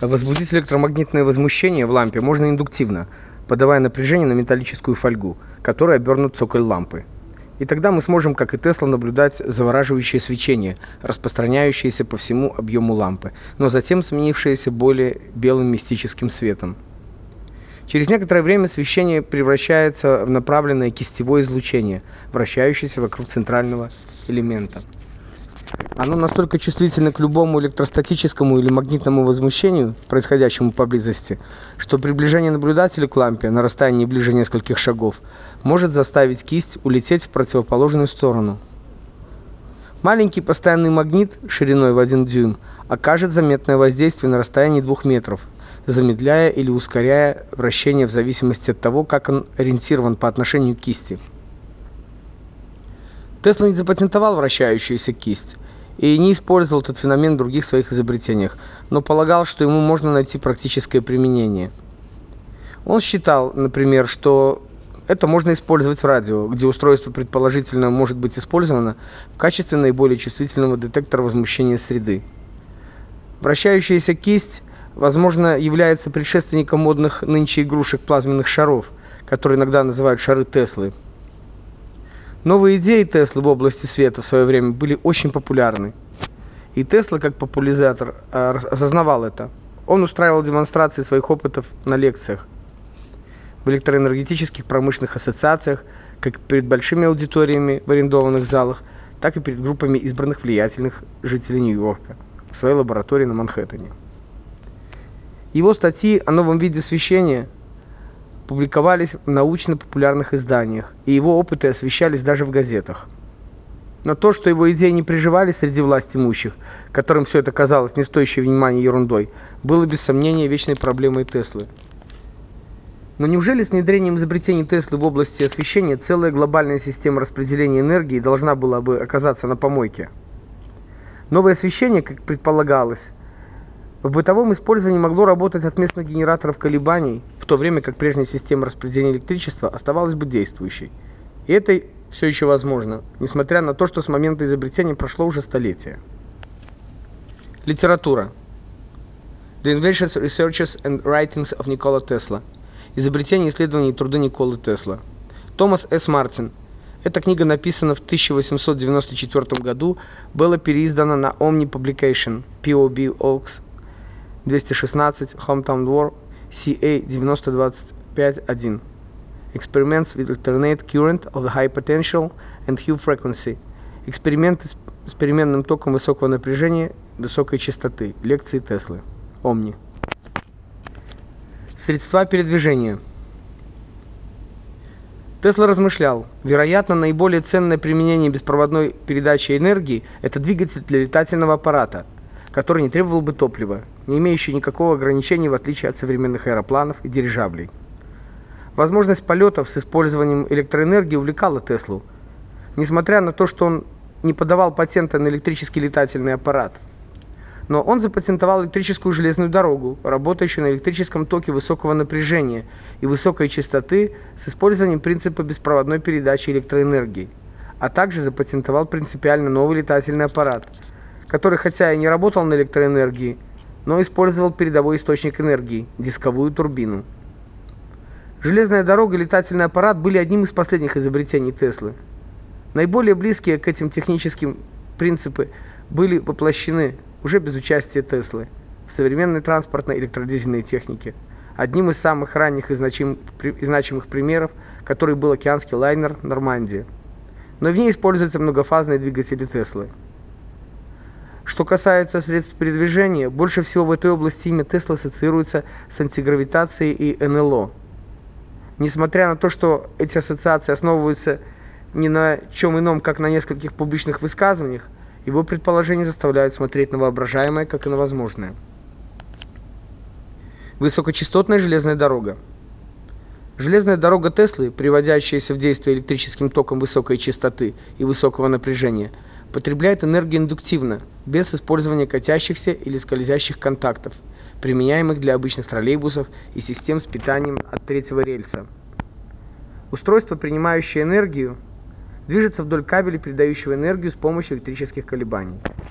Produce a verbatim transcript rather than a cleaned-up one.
Возбудить электромагнитное возмущение в лампе можно индуктивно, подавая напряжение на металлическую фольгу, которой обернут цоколь лампы. И тогда мы сможем, как и Тесла, наблюдать завораживающее свечение, распространяющееся по всему объему лампы, но затем сменившееся более белым мистическим светом. Через некоторое время свечение превращается в направленное кистевое излучение, вращающееся вокруг центрального элемента. Оно настолько чувствительно к любому электростатическому или магнитному возмущению, происходящему поблизости, что приближение наблюдателя к лампе на расстоянии ближе нескольких шагов может заставить кисть улететь в противоположную сторону. Маленький постоянный магнит шириной в один дюйм окажет заметное воздействие на расстоянии двух метров, замедляя или ускоряя вращение в зависимости от того, как он ориентирован по отношению к кисти. Тесла не запатентовал вращающуюся кисть и не использовал этот феномен в других своих изобретениях, но полагал, что ему можно найти практическое применение. Он считал, например, что это можно использовать в радио, где устройство предположительно может быть использовано в качестве наиболее чувствительного детектора возмущения среды. Вращающаяся кисть, возможно, является предшественником модных нынче игрушек плазменных шаров, которые иногда называют шары Теслы. Новые идеи Теслы в области света в свое время были очень популярны. И Тесла, как популяризатор, осознавал это. Он устраивал демонстрации своих опытов на лекциях, в электроэнергетических промышленных ассоциациях, как перед большими аудиториями в арендованных залах, так и перед группами избранных влиятельных жителей Нью-Йорка в своей лаборатории на Манхэттене. Его статьи о новом виде освещения публиковались в научно-популярных изданиях, и его опыты освещались даже в газетах. Но то, что его идеи не приживались среди власть имущих, которым все это казалось не стоящей внимания ерундой, было без сомнения вечной проблемой Теслы. Но неужели с внедрением изобретений Теслы в области освещения целая глобальная система распределения энергии должна была бы оказаться на помойке? Новое освещение, как предполагалось, в бытовом использовании могло работать от местных генераторов колебаний, в то время как прежняя система распределения электричества оставалась бы действующей. И это все еще возможно, несмотря на то, что с момента изобретения прошло уже столетие. Литература. The Inventions, Researches and Writings of Nikola Tesla. Изобретение, исследования и труды Николы Тесла. Томас С. Мартин. Эта книга написана в тысяча восемьсот девяносто четвёртом году, была переиздана на Omni Publication, пи о би Oaks двести шестнадцать, Hometown War, си эй девяносто двадцать пять один. Experiments with alternate current of high potential and high frequency. Эксперименты с переменным током высокого напряжения, высокой частоты. Лекции Теслы. Omni. Средства передвижения. Тесла размышлял, вероятно, наиболее ценное применение беспроводной передачи энергии – это двигатель для летательного аппарата, который не требовал бы топлива, не имеющий никакого ограничения в отличие от современных аэропланов и дирижаблей. Возможность полетов с использованием электроэнергии увлекала Теслу, несмотря на то, что он не подавал патента на электрический летательный аппарат. Но он запатентовал электрическую железную дорогу, работающую на электрическом токе высокого напряжения и высокой частоты с использованием принципа беспроводной передачи электроэнергии, а также запатентовал принципиально новый летательный аппарат, который хотя и не работал на электроэнергии, но использовал передовой источник энергии – дисковую турбину. Железная дорога и летательный аппарат были одним из последних изобретений Теслы. Наиболее близкие к этим техническим принципы были воплощены уже без участия Теслы в современной транспортной электродизельной технике. Одним из самых ранних и, значим, и значимых примеров, который был океанский лайнер «Нормандия». Но в ней используются многофазные двигатели Теслы. Что касается средств передвижения, больше всего в этой области имя Тесла ассоциируется с антигравитацией и эн эл о. Несмотря на то, что эти ассоциации основываются ни на чем ином, как на нескольких публичных высказываниях, его предположения заставляют смотреть на воображаемое, как и на возможное. Высокочастотная железная дорога. Железная дорога Теслы, приводящаяся в действие электрическим током высокой частоты и высокого напряжения, потребляет энергию индуктивно, без использования катящихся или скользящих контактов, применяемых для обычных троллейбусов и систем с питанием от третьего рельса. Устройство, принимающее энергию, движется вдоль кабеля, передающего энергию с помощью электрических колебаний.